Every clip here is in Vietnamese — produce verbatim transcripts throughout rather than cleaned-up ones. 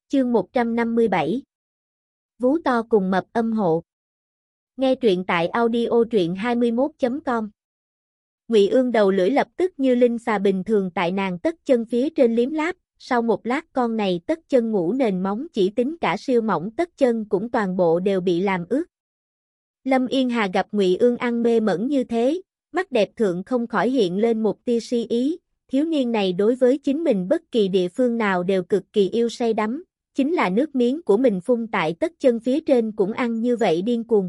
Chương một trăm năm mươi bảy Vú to cùng mập âm hộ. Nghe truyện tại audio truyện hai mươi mốt chấm com. Ngụy Ương đầu lưỡi lập tức như linh xà bình thường tại nàng tất chân phía trên liếm láp, sau một lát con này tất chân ngủ nền móng chỉ tính cả siêu mỏng tất chân cũng toàn bộ đều bị làm ướt. Lâm Yên Hà gặp Ngụy Ương ăn mê mẩn như thế, mắt đẹp thượng không khỏi hiện lên một tia si ý, thiếu niên này đối với chính mình bất kỳ địa phương nào đều cực kỳ yêu say đắm, chính là nước miếng của mình phun tại tất chân phía trên cũng ăn như vậy điên cuồng.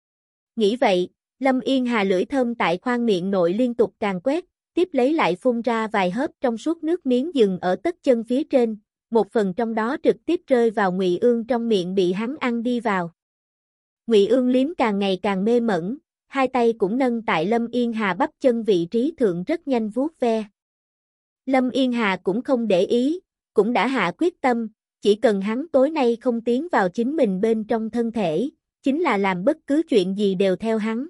Nghĩ vậy, Lâm Yên Hà lưỡi thơm tại khoang miệng nội liên tục càng quét, tiếp lấy lại phun ra vài hớp trong suốt nước miếng dừng ở tất chân phía trên, một phần trong đó trực tiếp rơi vào Ngụy Ương trong miệng bị hắn ăn đi vào. Ngụy Ương liếm càng ngày càng mê mẩn, hai tay cũng nâng tại Lâm Yên Hà bắp chân vị trí thượng rất nhanh vuốt ve. Lâm Yên Hà cũng không để ý, cũng đã hạ quyết tâm, chỉ cần hắn tối nay không tiến vào chính mình bên trong thân thể, chính là làm bất cứ chuyện gì đều theo hắn.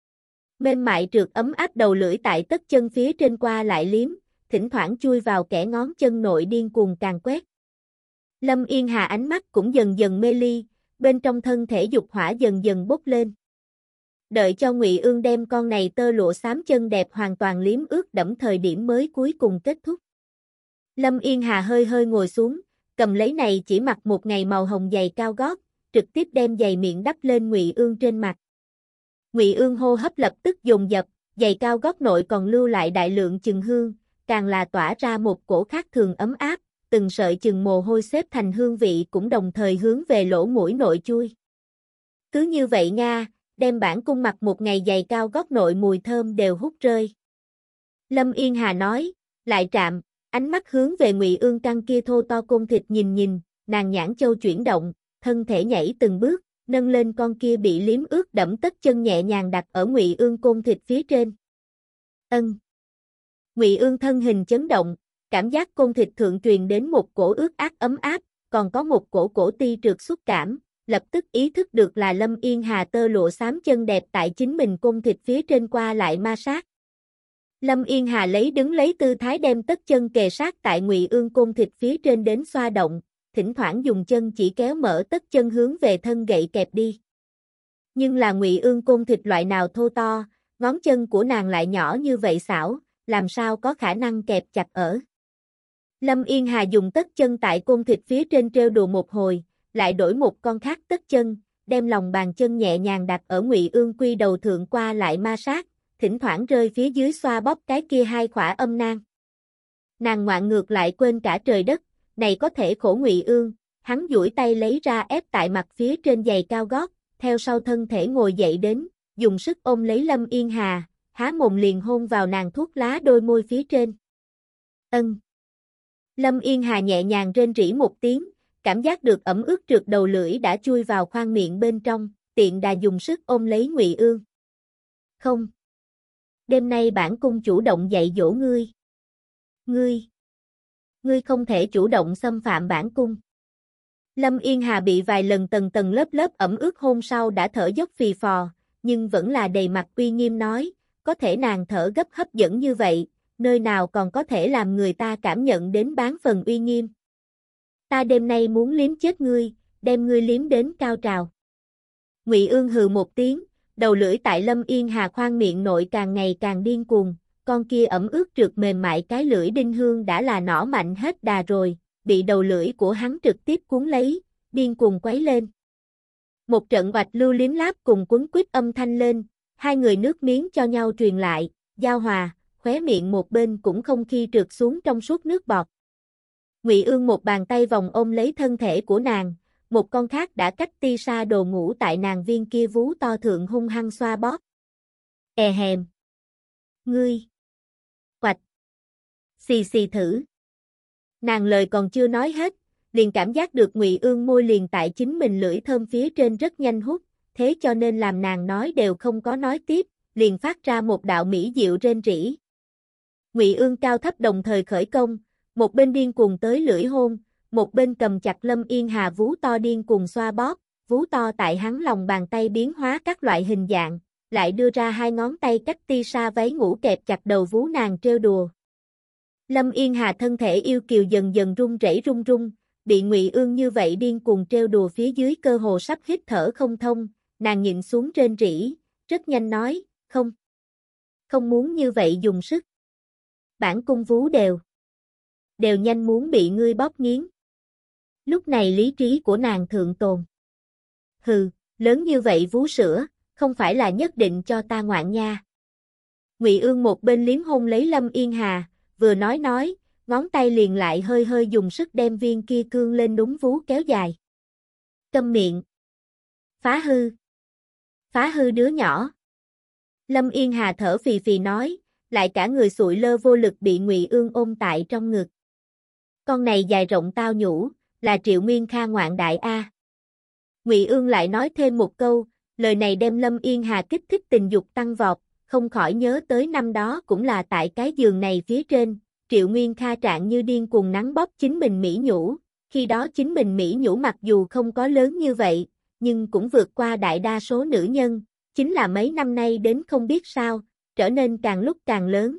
Mềm mại trượt ấm áp đầu lưỡi tại tất chân phía trên qua lại liếm, thỉnh thoảng chui vào kẽ ngón chân nội điên cuồng càng quét. Lâm Yên Hà ánh mắt cũng dần dần mê ly, bên trong thân thể dục hỏa dần dần bốc lên. Đợi cho Ngụy Ương đem con này tơ lụa xám chân đẹp hoàn toàn liếm ướt đẫm thời điểm mới cuối cùng kết thúc. Lâm Yên Hà hơi hơi ngồi xuống, cầm lấy này chỉ mặc một ngày màu hồng giày cao gót, trực tiếp đem giày miệng đắp lên Ngụy Ương trên mặt. Ngụy Ương hô hấp lập tức dồn dập, giày cao gót nội còn lưu lại đại lượng chừng hương, càng là tỏa ra một cổ khác thường ấm áp, từng sợi chừng mồ hôi xếp thành hương vị cũng đồng thời hướng về lỗ mũi nội chui. Cứ như vậy Nga, đem bản cung mặc một ngày giày cao gót nội mùi thơm đều hút rơi. Lâm Yên Hà nói, lại chạm, ánh mắt hướng về Ngụy Ương căng kia thô to côn thịt nhìn nhìn, nàng nhãn châu chuyển động, thân thể nhảy từng bước, nâng lên con kia bị liếm ướt đẫm tất chân nhẹ nhàng đặt ở Ngụy Ương côn thịt phía trên. Ân. Ngụy Ương thân hình chấn động, cảm giác côn thịt thượng truyền đến một cổ ướt át ấm áp, còn có một cổ cổ ti trượt xúc cảm, lập tức ý thức được là Lâm Yên Hà tơ lụa xám chân đẹp tại chính mình côn thịt phía trên qua lại ma sát. Lâm Yên Hà lấy đứng lấy tư thái đem tất chân kề sát tại Ngụy Ương côn thịt phía trên đến xoa động, thỉnh thoảng dùng chân chỉ kéo mở tất chân hướng về thân gậy kẹp đi. Nhưng là Ngụy Ương côn thịt loại nào thô to, ngón chân của nàng lại nhỏ như vậy xảo, làm sao có khả năng kẹp chặt ở. Lâm Yên Hà dùng tất chân tại côn thịt phía trên trêu đùa một hồi, lại đổi một con khác tất chân, đem lòng bàn chân nhẹ nhàng đặt ở Ngụy Ương quy đầu thượng qua lại ma sát, thỉnh thoảng rơi phía dưới xoa bóp cái kia hai khỏa âm nang. Nàng ngoạn ngược lại quên cả trời đất, này có thể khổ Ngụy Ương, hắn duỗi tay lấy ra ép tại mặt phía trên giày cao gót, theo sau thân thể ngồi dậy đến, dùng sức ôm lấy Lâm Yên Hà, há mồm liền hôn vào nàng thuốc lá đôi môi phía trên. Ân. Lâm Yên Hà nhẹ nhàng rên rỉ một tiếng, cảm giác được ẩm ướt trượt đầu lưỡi đã chui vào khoang miệng bên trong, tiện đà dùng sức ôm lấy Ngụy Ương. Không. Đêm nay bản cung chủ động dạy dỗ ngươi. Ngươi. Ngươi không thể chủ động xâm phạm bản cung. Lâm Yên Hà bị vài lần tầng tầng lớp lớp ẩm ướt hôn sau đã thở dốc phì phò, nhưng vẫn là đầy mặt uy nghiêm nói, có thể nàng thở gấp hấp dẫn như vậy, nơi nào còn có thể làm người ta cảm nhận đến bán phần uy nghiêm. Ta đêm nay muốn liếm chết ngươi, đem ngươi liếm đến cao trào. Ngụy Ương hừ một tiếng, đầu lưỡi tại Lâm Yên Hà khoang miệng nội càng ngày càng điên cuồng, con kia ẩm ướt trượt mềm mại cái lưỡi đinh hương đã là nỏ mạnh hết đà rồi, bị đầu lưỡi của hắn trực tiếp cuốn lấy, điên cuồng quấy lên. Một trận oạch lưu liếm láp cùng quấn quýt âm thanh lên, hai người nước miếng cho nhau truyền lại, giao hòa, khóe miệng một bên cũng không khi trượt xuống trong suốt nước bọt. Ngụy Ương một bàn tay vòng ôm lấy thân thể của nàng, một con khác đã cách ti sa đồ ngủ tại nàng viên kia vú to thượng hung hăng xoa bóp. E hèm. Ngươi. Quạch. Xì xì thử. Nàng lời còn chưa nói hết, liền cảm giác được Ngụy Ương môi liền tại chính mình lưỡi thơm phía trên rất nhanh hút, thế cho nên làm nàng nói đều không có nói tiếp, liền phát ra một đạo mỹ diệu rên rỉ. Ngụy Ương cao thấp đồng thời khởi công, một bên điên cuồng tới lưỡi hôn, một bên cầm chặt Lâm Yên Hà vú to điên cuồng xoa bóp, vú to tại hắn lòng bàn tay biến hóa các loại hình dạng, lại đưa ra hai ngón tay cách ti sa váy ngủ kẹp chặt đầu vú nàng trêu đùa. Lâm Yên Hà thân thể yêu kiều dần dần run rẩy run run, bị Ngụy Ương như vậy điên cuồng trêu đùa phía dưới cơ hồ sắp hít thở không thông, nàng nhịn xuống rên rỉ, rất nhanh nói, không. Không muốn như vậy dùng sức. Bản cung vú đều. Đều nhanh muốn bị ngươi bóp nghiến. Lúc này lý trí của nàng thượng tồn. Hừ, lớn như vậy vú sữa, không phải là nhất định cho ta ngoạn nha. Ngụy Ương một bên liếm hôn lấy Lâm Yên Hà, vừa nói nói, ngón tay liền lại hơi hơi dùng sức đem viên kia cương lên đúng vú kéo dài. Câm miệng. Phá hư. Phá hư đứa nhỏ. Lâm Yên Hà thở phì phì nói, lại cả người sụi lơ vô lực bị Ngụy Ương ôm tại trong ngực. Con này dài rộng tao nhũ, là Triệu Nguyên Kha ngoạn đại A. Ngụy Ương lại nói thêm một câu, lời này đem Lâm Yên Hà kích thích tình dục tăng vọt, không khỏi nhớ tới năm đó cũng là tại cái giường này phía trên, Triệu Nguyên Kha trạng như điên cuồng nắng bóp chính mình mỹ nhũ, khi đó chính mình mỹ nhũ mặc dù không có lớn như vậy, nhưng cũng vượt qua đại đa số nữ nhân, chính là mấy năm nay đến không biết sao, trở nên càng lúc càng lớn.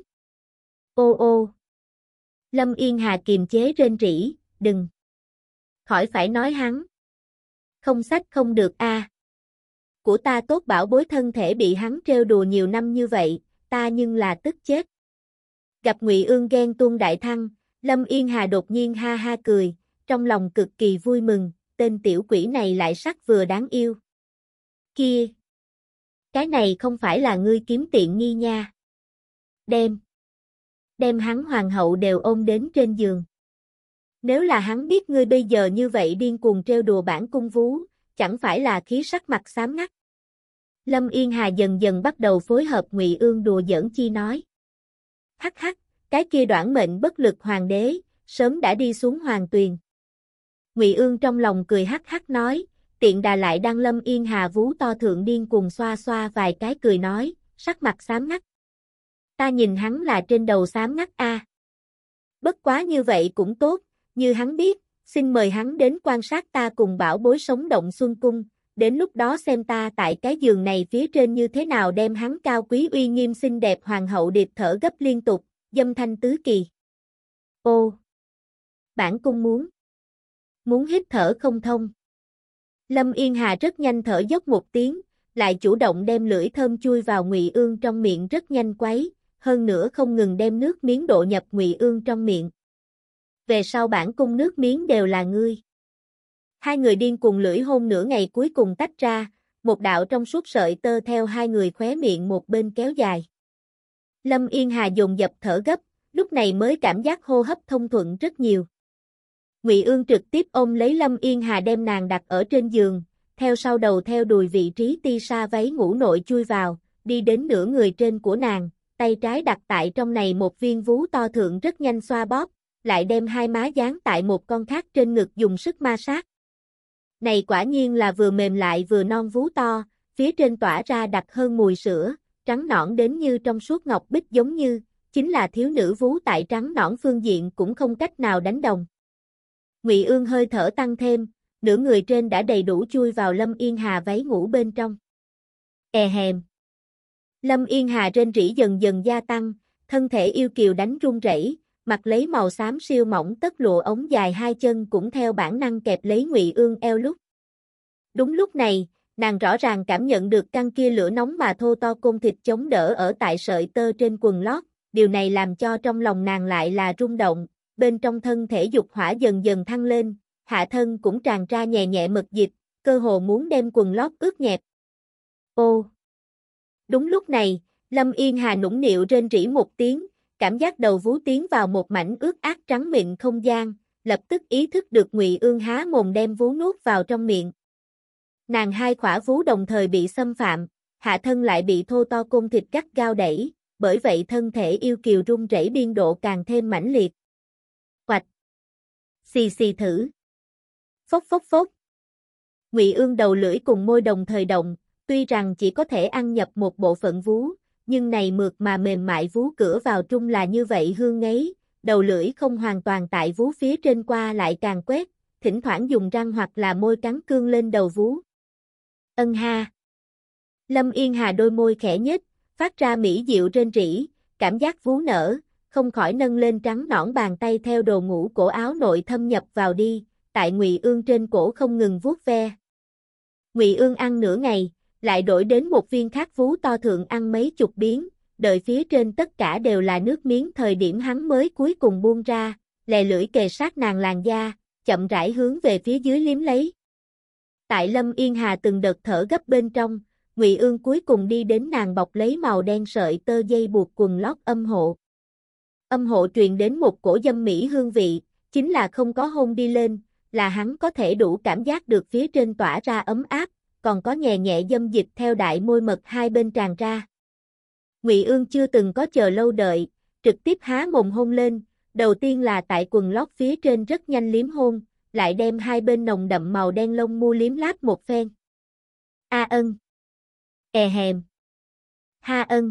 Ô ô. Lâm Yên Hà kiềm chế rên rỉ, đừng. Khỏi phải nói hắn. Không sách không được a. À. Của ta tốt bảo bối thân thể bị hắn trêu đùa nhiều năm như vậy, ta nhưng là tức chết. Gặp Ngụy Ương ghen tuông đại thăng, Lâm Yên Hà đột nhiên ha ha cười, trong lòng cực kỳ vui mừng, tên tiểu quỷ này lại sắc vừa đáng yêu. Kia! Cái này không phải là ngươi kiếm tiện nghi nha. Đem! Đem hắn hoàng hậu đều ôm đến trên giường. Nếu là hắn biết ngươi bây giờ như vậy điên cuồng trêu đùa bản cung vú, chẳng phải là khí sắc mặt xám ngắt. Lâm Yên Hà dần dần bắt đầu phối hợp Ngụy Ương đùa giỡn chi nói. Hắc hắc, cái kia đoản mệnh bất lực hoàng đế, sớm đã đi xuống hoàng tuyền. Ngụy Ương trong lòng cười hắc hắc nói, tiện đà lại đang Lâm Yên Hà vú to thượng điên cuồng xoa xoa vài cái cười nói, sắc mặt xám ngắt. Ta nhìn hắn là trên đầu xám ngắt a. À. Bất quá như vậy cũng tốt, như hắn biết, xin mời hắn đến quan sát ta cùng bảo bối sống động xuân cung, đến lúc đó xem ta tại cái giường này phía trên như thế nào đem hắn cao quý uy nghiêm xinh đẹp hoàng hậu điệp thở gấp liên tục, dâm thanh tứ kỳ. Ô! Bản cung muốn. Muốn hít thở không thông. Lâm Yên Hà rất nhanh thở dốc một tiếng, lại chủ động đem lưỡi thơm chui vào Ngụy Ương trong miệng rất nhanh quấy, hơn nữa không ngừng đem nước miếng độ nhập Ngụy Ương trong miệng. Về sau bản cung nước miếng đều là ngươi. Hai người điên cuồng lưỡi hôn nửa ngày cuối cùng tách ra, một đạo trong suốt sợi tơ theo hai người khóe miệng một bên kéo dài. Lâm Yên Hà dồn dập thở gấp, lúc này mới cảm giác hô hấp thông thuận rất nhiều. Ngụy Ương trực tiếp ôm lấy Lâm Yên Hà đem nàng đặt ở trên giường, theo sau đầu theo đùi vị trí ti sa váy ngủ nội chui vào, đi đến nửa người trên của nàng, tay trái đặt tại trong này một viên vú to thượng rất nhanh xoa bóp, lại đem hai má dán tại một con khác trên ngực dùng sức ma sát. Này quả nhiên là vừa mềm lại vừa non vú to, phía trên tỏa ra đặc hơn mùi sữa, trắng nõn đến như trong suốt ngọc bích giống như, chính là thiếu nữ vú tại trắng nõn phương diện cũng không cách nào đánh đồng. Ngụy Ương hơi thở tăng thêm, nửa người trên đã đầy đủ chui vào Lâm Yên Hà váy ngủ bên trong. E hèm. Lâm Yên Hà rên rỉ dần dần gia tăng, thân thể yêu kiều đánh run rẩy, mặc lấy màu xám siêu mỏng tất lụa ống dài hai chân cũng theo bản năng kẹp lấy Ngụy Ương eo lúc. Đúng lúc này, nàng rõ ràng cảm nhận được căn kia lửa nóng mà thô to côn thịt chống đỡ ở tại sợi tơ trên quần lót, điều này làm cho trong lòng nàng lại là rung động, bên trong thân thể dục hỏa dần dần thăng lên, hạ thân cũng tràn ra nhẹ nhẹ mật dịch, cơ hồ muốn đem quần lót ướt nhẹp. Ô! Đúng lúc này, Lâm Yên Hà nũng nịu rên rỉ một tiếng, cảm giác đầu vú tiến vào một mảnh ướt át trắng mịn không gian, lập tức ý thức được Ngụy Ương há mồm đem vú nuốt vào trong miệng. Nàng hai khỏa vú đồng thời bị xâm phạm, hạ thân lại bị thô to côn thịt gắt gao đẩy, bởi vậy thân thể yêu kiều run rẩy biên độ càng thêm mãnh liệt. Oạch! Xì xì thử! Phốc phốc phốc! Ngụy Ương đầu lưỡi cùng môi đồng thời động, tuy rằng chỉ có thể ăn nhập một bộ phận vú, nhưng này mượt mà mềm mại vú cửa vào trung là như vậy hương ngấy, đầu lưỡi không hoàn toàn tại vú phía trên qua lại càng quét, thỉnh thoảng dùng răng hoặc là môi cắn cương lên đầu vú. Ân ha! Lâm Yên Hà đôi môi khẽ nhếch, phát ra mỹ diệu rên rỉ, cảm giác vú nở, không khỏi nâng lên trắng nõn bàn tay theo đồ ngủ cổ áo nội thâm nhập vào đi, tại Ngụy Ương trên cổ không ngừng vuốt ve. Ngụy Ương ăn nửa ngày, lại đổi đến một viên khác vú to thượng ăn mấy chục miếng, đợi phía trên tất cả đều là nước miếng thời điểm hắn mới cuối cùng buông ra, lè lưỡi kề sát nàng làn da, chậm rãi hướng về phía dưới liếm lấy. Tại Lâm Yên Hà từng đợt thở gấp bên trong, Ngụy Ương cuối cùng đi đến nàng bọc lấy màu đen sợi tơ dây buộc quần lót âm hộ. Âm hộ truyền đến một cổ dâm mỹ hương vị, chính là không có hôn đi lên, là hắn có thể đủ cảm giác được phía trên tỏa ra ấm áp, còn có nhẹ nhẹ dâm dịch theo đại môi mật hai bên tràn ra. Ngụy Ương chưa từng có chờ lâu đợi, trực tiếp há mồm hôn lên, đầu tiên là tại quần lót phía trên rất nhanh liếm hôn, lại đem hai bên nồng đậm màu đen lông mu liếm láp một phen. A ân. E hèm. Ha ân.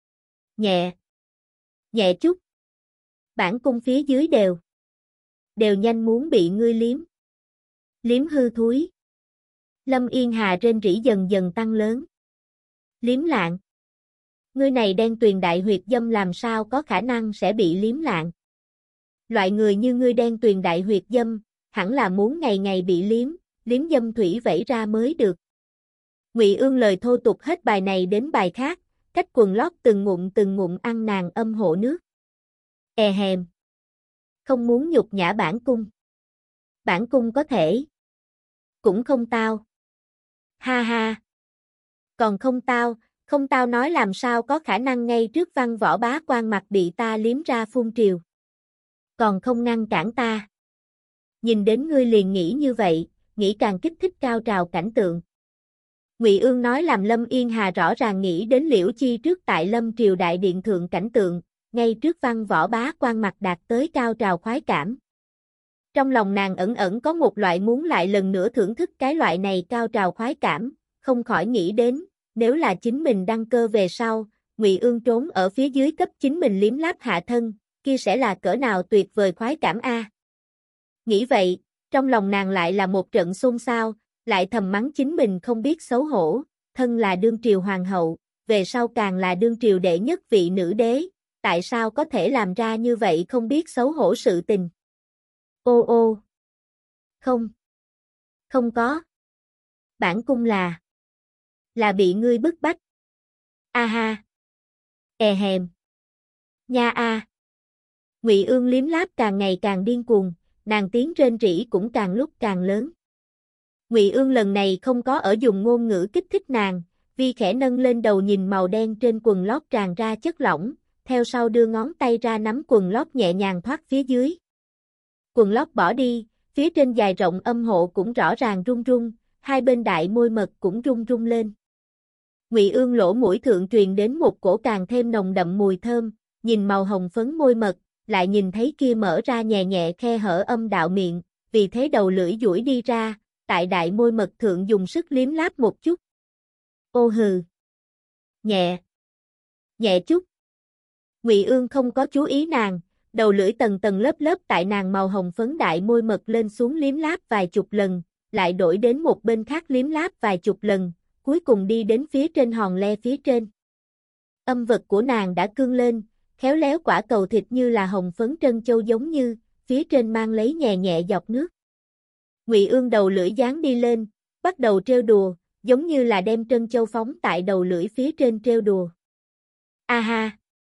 Nhẹ. Nhẹ chút. Bản cung phía dưới đều. Đều nhanh muốn bị ngươi liếm. Liếm hư thúi. Lâm Yên Hà rên rỉ dần dần tăng lớn. Liếm lạng. Ngươi này đen tuyền đại huyệt dâm làm sao có khả năng sẽ bị liếm lạng. Loại người như ngươi đen tuyền đại huyệt dâm, hẳn là muốn ngày ngày bị liếm, liếm dâm thủy vẩy ra mới được. Ngụy Ương lời thô tục hết bài này đến bài khác, cách quần lót từng ngụm từng ngụm ăn nàng âm hộ nước. E hèm. Không muốn nhục nhã bản cung. Bản cung có thể. Cũng không tao. Ha ha. Còn không tao, không tao nói làm sao có khả năng ngay trước văn võ bá quan mặt bị ta liếm ra phun triều. Còn không ngăn cản ta. Nhìn đến ngươi liền nghĩ như vậy, nghĩ càng kích thích cao trào cảnh tượng. Ngụy Ương nói làm Lâm Yên Hà rõ ràng nghĩ đến Liễu Chi trước tại Lâm Triều Đại Điện thượng cảnh tượng, ngay trước văn võ bá quan mặt đạt tới cao trào khoái cảm. Trong lòng nàng ẩn ẩn có một loại muốn lại lần nữa thưởng thức cái loại này cao trào khoái cảm, không khỏi nghĩ đến, nếu là chính mình đăng cơ về sau, Ngụy Ương trốn ở phía dưới cấp chính mình liếm láp hạ thân, kia sẽ là cỡ nào tuyệt vời khoái cảm a. Nghĩ vậy, trong lòng nàng lại là một trận xôn xao, lại thầm mắng chính mình không biết xấu hổ, thân là đương triều hoàng hậu, về sau càng là đương triều đệ nhất vị nữ đế, tại sao có thể làm ra như vậy không biết xấu hổ sự tình. Ô ô. Không. Không có. Bản cung là. Là bị ngươi bức bách. A ha. E hèm. Nha a. Ngụy Ương liếm láp càng ngày càng điên cuồng, nàng tiếng rên rỉ cũng càng lúc càng lớn. Ngụy Ương lần này không có ở dùng ngôn ngữ kích thích nàng, Vi khẽ nâng lên đầu nhìn màu đen trên quần lót tràn ra chất lỏng, theo sau đưa ngón tay ra nắm quần lót nhẹ nhàng thoát phía dưới. Quần lót bỏ đi, phía trên dài rộng âm hộ cũng rõ ràng rung rung, hai bên đại môi mật cũng rung rung lên. Ngụy Ương lỗ mũi thượng truyền đến một cổ càng thêm nồng đậm mùi thơm, nhìn màu hồng phấn môi mật, lại nhìn thấy kia mở ra nhẹ nhẹ khe hở âm đạo miệng, vì thế đầu lưỡi duỗi đi ra, tại đại môi mật thượng dùng sức liếm láp một chút. Ô hừ. Nhẹ. Nhẹ chút. Ngụy Ương không có chú ý nàng, đầu lưỡi tầng tầng lớp lớp tại nàng màu hồng phấn đại môi mật lên xuống liếm láp vài chục lần, lại đổi đến một bên khác liếm láp vài chục lần, cuối cùng đi đến phía trên hòn le phía trên. Âm vật của nàng đã cương lên, khéo léo quả cầu thịt như là hồng phấn trân châu giống như, phía trên mang lấy nhẹ nhẹ giọt nước. Ngụy Ương đầu lưỡi dán đi lên, bắt đầu trêu đùa, giống như là đem trân châu phóng tại đầu lưỡi phía trên trêu đùa. A ha.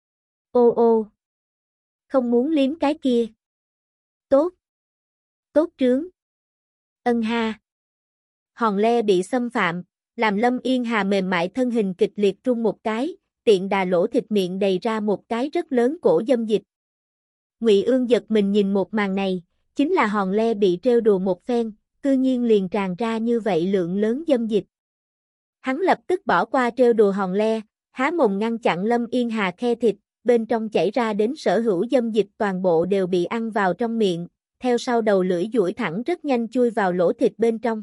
Ô ô. Không muốn liếm cái kia. Tốt. Tốt trướng. Ân ha. Hòn le bị xâm phạm, làm Lâm Yên Hà mềm mại thân hình kịch liệt rung một cái, tiện đà lỗ thịt miệng đầy ra một cái rất lớn cổ dâm dịch. Ngụy Ương giật mình nhìn một màn này, chính là hòn le bị trêu đùa một phen, cư nhiên liền tràn ra như vậy lượng lớn dâm dịch. Hắn lập tức bỏ qua trêu đùa hòn le, há mồm ngăn chặn Lâm Yên Hà khe thịt, bên trong chảy ra đến sở hữu dâm dịch toàn bộ đều bị ăn vào trong miệng, theo sau đầu lưỡi duỗi thẳng rất nhanh chui vào lỗ thịt bên trong.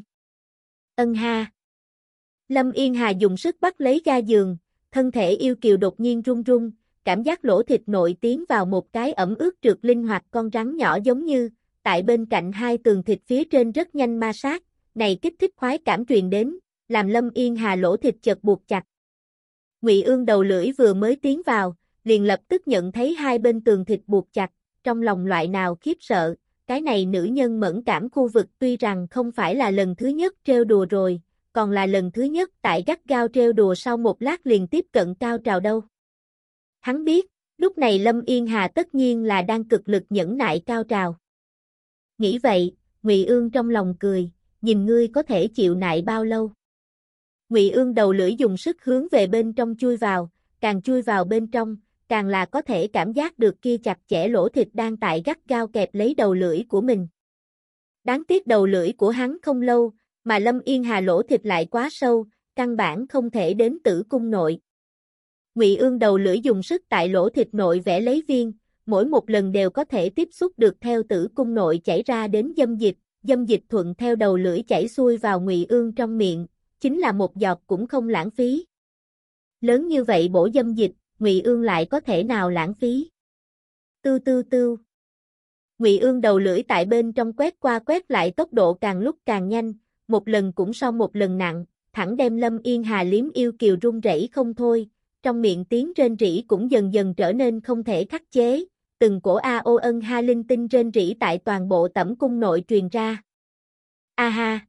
Ân ha. Lâm Yên Hà dùng sức bắt lấy ga giường, thân thể yêu kiều đột nhiên run run, cảm giác lỗ thịt nội tiến vào một cái ẩm ướt trượt linh hoạt con rắn nhỏ giống như, tại bên cạnh hai tường thịt phía trên rất nhanh ma sát, này kích thích khoái cảm truyền đến, làm Lâm Yên Hà lỗ thịt chợt buộc chặt. Ngụy Ương đầu lưỡi vừa mới tiến vào, liền lập tức nhận thấy hai bên tường thịt buộc chặt, trong lòng loại nào khiếp sợ, cái này nữ nhân mẫn cảm khu vực tuy rằng không phải là lần thứ nhất trêu đùa rồi, còn là lần thứ nhất tại gắt gao trêu đùa sau một lát liền tiếp cận cao trào đâu. Hắn biết, lúc này Lâm Yên Hà tất nhiên là đang cực lực nhẫn nại cao trào. Nghĩ vậy, Ngụy Ương trong lòng cười, nhìn ngươi có thể chịu nại bao lâu. Ngụy Ương đầu lưỡi dùng sức hướng về bên trong chui vào, càng chui vào bên trong, càng là có thể cảm giác được kia chặt chẽ lỗ thịt đang tại gắt gao kẹp lấy đầu lưỡi của mình. Đáng tiếc đầu lưỡi của hắn không lâu, mà Lâm Yên Hà lỗ thịt lại quá sâu, căn bản không thể đến tử cung nội. Ngụy Ương đầu lưỡi dùng sức tại lỗ thịt nội vẽ lấy viên, mỗi một lần đều có thể tiếp xúc được theo tử cung nội chảy ra đến dâm dịch, dâm dịch thuận theo đầu lưỡi chảy xuôi vào Ngụy Ương trong miệng, chính là một giọt cũng không lãng phí. Lớn như vậy bổ dâm dịch, Ngụy Ương lại có thể nào lãng phí? Tư tư tư. Ngụy Ương đầu lưỡi tại bên trong quét qua quét lại tốc độ càng lúc càng nhanh, một lần cũng so một lần nặng, thẳng đem Lâm Yên Hà liếm yêu kiều run rẩy không thôi, trong miệng tiếng rên rỉ cũng dần dần trở nên không thể khắc chế, từng cổ a ô ân ha linh tinh rên rỉ tại toàn bộ tẩm cung nội truyền ra. A ha.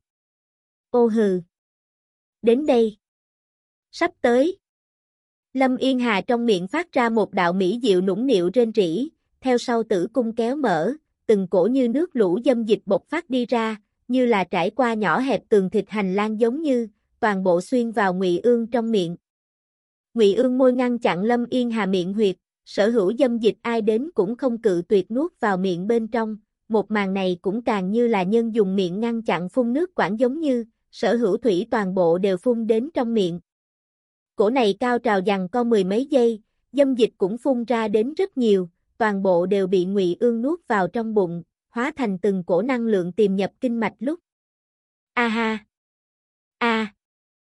Ô hừ. Đến đây. Sắp tới. Lâm Yên Hà trong miệng phát ra một đạo mỹ diệu nũng nịu rên rỉ, theo sau tử cung kéo mở, từng cổ như nước lũ dâm dịch bộc phát đi ra, như là trải qua nhỏ hẹp tường thịt hành lang giống như, toàn bộ xuyên vào Ngụy Ương trong miệng. Ngụy Ương môi ngăn chặn Lâm Yên Hà miệng huyệt, sở hữu dâm dịch ai đến cũng không cự tuyệt nuốt vào miệng bên trong, một màn này cũng càng như là nhân dùng miệng ngăn chặn phun nước quản giống như, sở hữu thủy toàn bộ đều phun đến trong miệng. Cổ này cao trào giằng co mười mấy giây, dâm dịch cũng phun ra đến rất nhiều, toàn bộ đều bị Ngụy Ương nuốt vào trong bụng, hóa thành từng cổ năng lượng tiềm nhập kinh mạch lúc. A ha! A!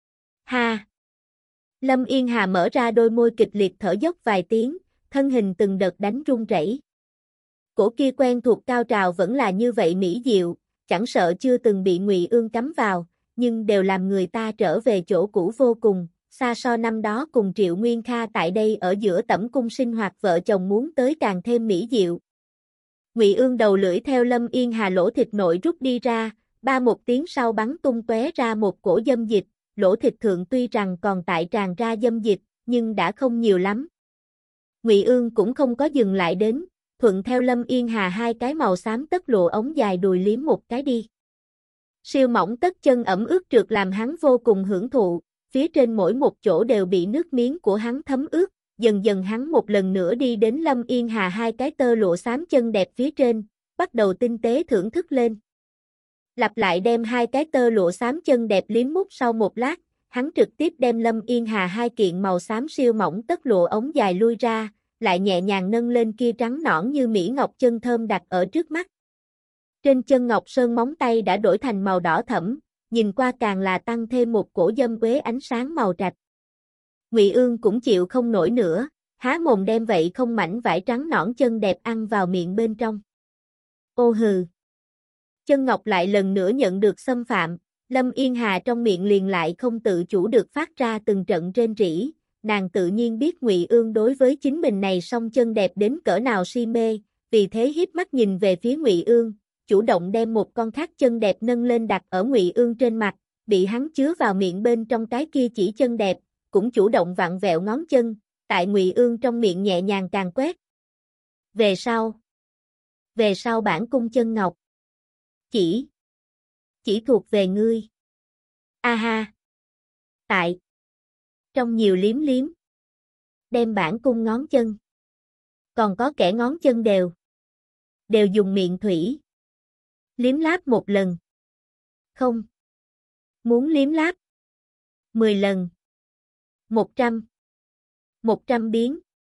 Ha! Lâm Yên Hà mở ra đôi môi kịch liệt thở dốc vài tiếng, thân hình từng đợt đánh run rẩy. Cổ kia quen thuộc cao trào vẫn là như vậy mỹ diệu, chẳng sợ chưa từng bị Ngụy Ương cắm vào, nhưng đều làm người ta trở về chỗ cũ vô cùng, xa so năm đó cùng Triệu Nguyên Kha tại đây ở giữa tẩm cung sinh hoạt vợ chồng muốn tới càng thêm mỹ diệu. Ngụy Ương đầu lưỡi theo Lâm Yên Hà lỗ thịt nội rút đi ra, ba một tiếng sau bắn tung tóe ra một cổ dâm dịch, lỗ thịt thượng tuy rằng còn tại tràn ra dâm dịch, nhưng đã không nhiều lắm. Ngụy Ương cũng không có dừng lại đến, thuận theo Lâm Yên Hà hai cái màu xám tất lộ ống dài đùi liếm một cái đi. Siêu mỏng tất chân ẩm ướt trượt làm hắn vô cùng hưởng thụ, phía trên mỗi một chỗ đều bị nước miếng của hắn thấm ướt, dần dần hắn một lần nữa đi đến Lâm Yên Hà hai cái tơ lụa xám chân đẹp phía trên, bắt đầu tinh tế thưởng thức lên. Lặp lại đem hai cái tơ lụa xám chân đẹp liếm mút sau một lát, hắn trực tiếp đem Lâm Yên Hà hai kiện màu xám siêu mỏng tất lụa ống dài lui ra, lại nhẹ nhàng nâng lên kia trắng nõn như mỹ ngọc chân thơm đặt ở trước mắt. Trên chân ngọc sơn móng tay đã đổi thành màu đỏ thẫm, nhìn qua càng là tăng thêm một cổ dâm quế ánh sáng màu trạch. Ngụy Ương cũng chịu không nổi nữa, há mồm đem vậy không mảnh vải trắng nõn chân đẹp ăn vào miệng bên trong. Ô hừ. Chân ngọc lại lần nữa nhận được xâm phạm, Lâm Yên Hà trong miệng liền lại không tự chủ được phát ra từng trận rên rỉ, nàng tự nhiên biết Ngụy Ương đối với chính mình này song chân đẹp đến cỡ nào si mê, vì thế híp mắt nhìn về phía Ngụy Ương, chủ động đem một con khác chân đẹp nâng lên đặt ở Ngụy Ương trên mặt, bị hắn chứa vào miệng bên trong cái kia chỉ chân đẹp, cũng chủ động vặn vẹo ngón chân, tại Ngụy Ương trong miệng nhẹ nhàng càn quét. Về sau, về sau bản cung chân ngọc, chỉ, chỉ thuộc về ngươi. A ha. Tại, trong nhiều liếm liếm, đem bản cung ngón chân, còn có kẻ ngón chân đều, đều dùng miệng thủy liếm láp một lần. Không. Muốn liếm láp. Mười lần. Một trăm. Một trăm biến.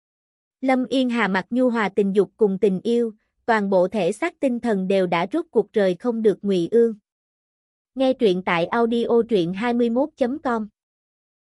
Lâm Yên Hà mặt nhu hòa tình dục cùng tình yêu, toàn bộ thể xác tinh thần đều đã rốt cuộc rời không được Ngụy Ương. Nghe truyện tại audio truyện hai mươi mốt chấm com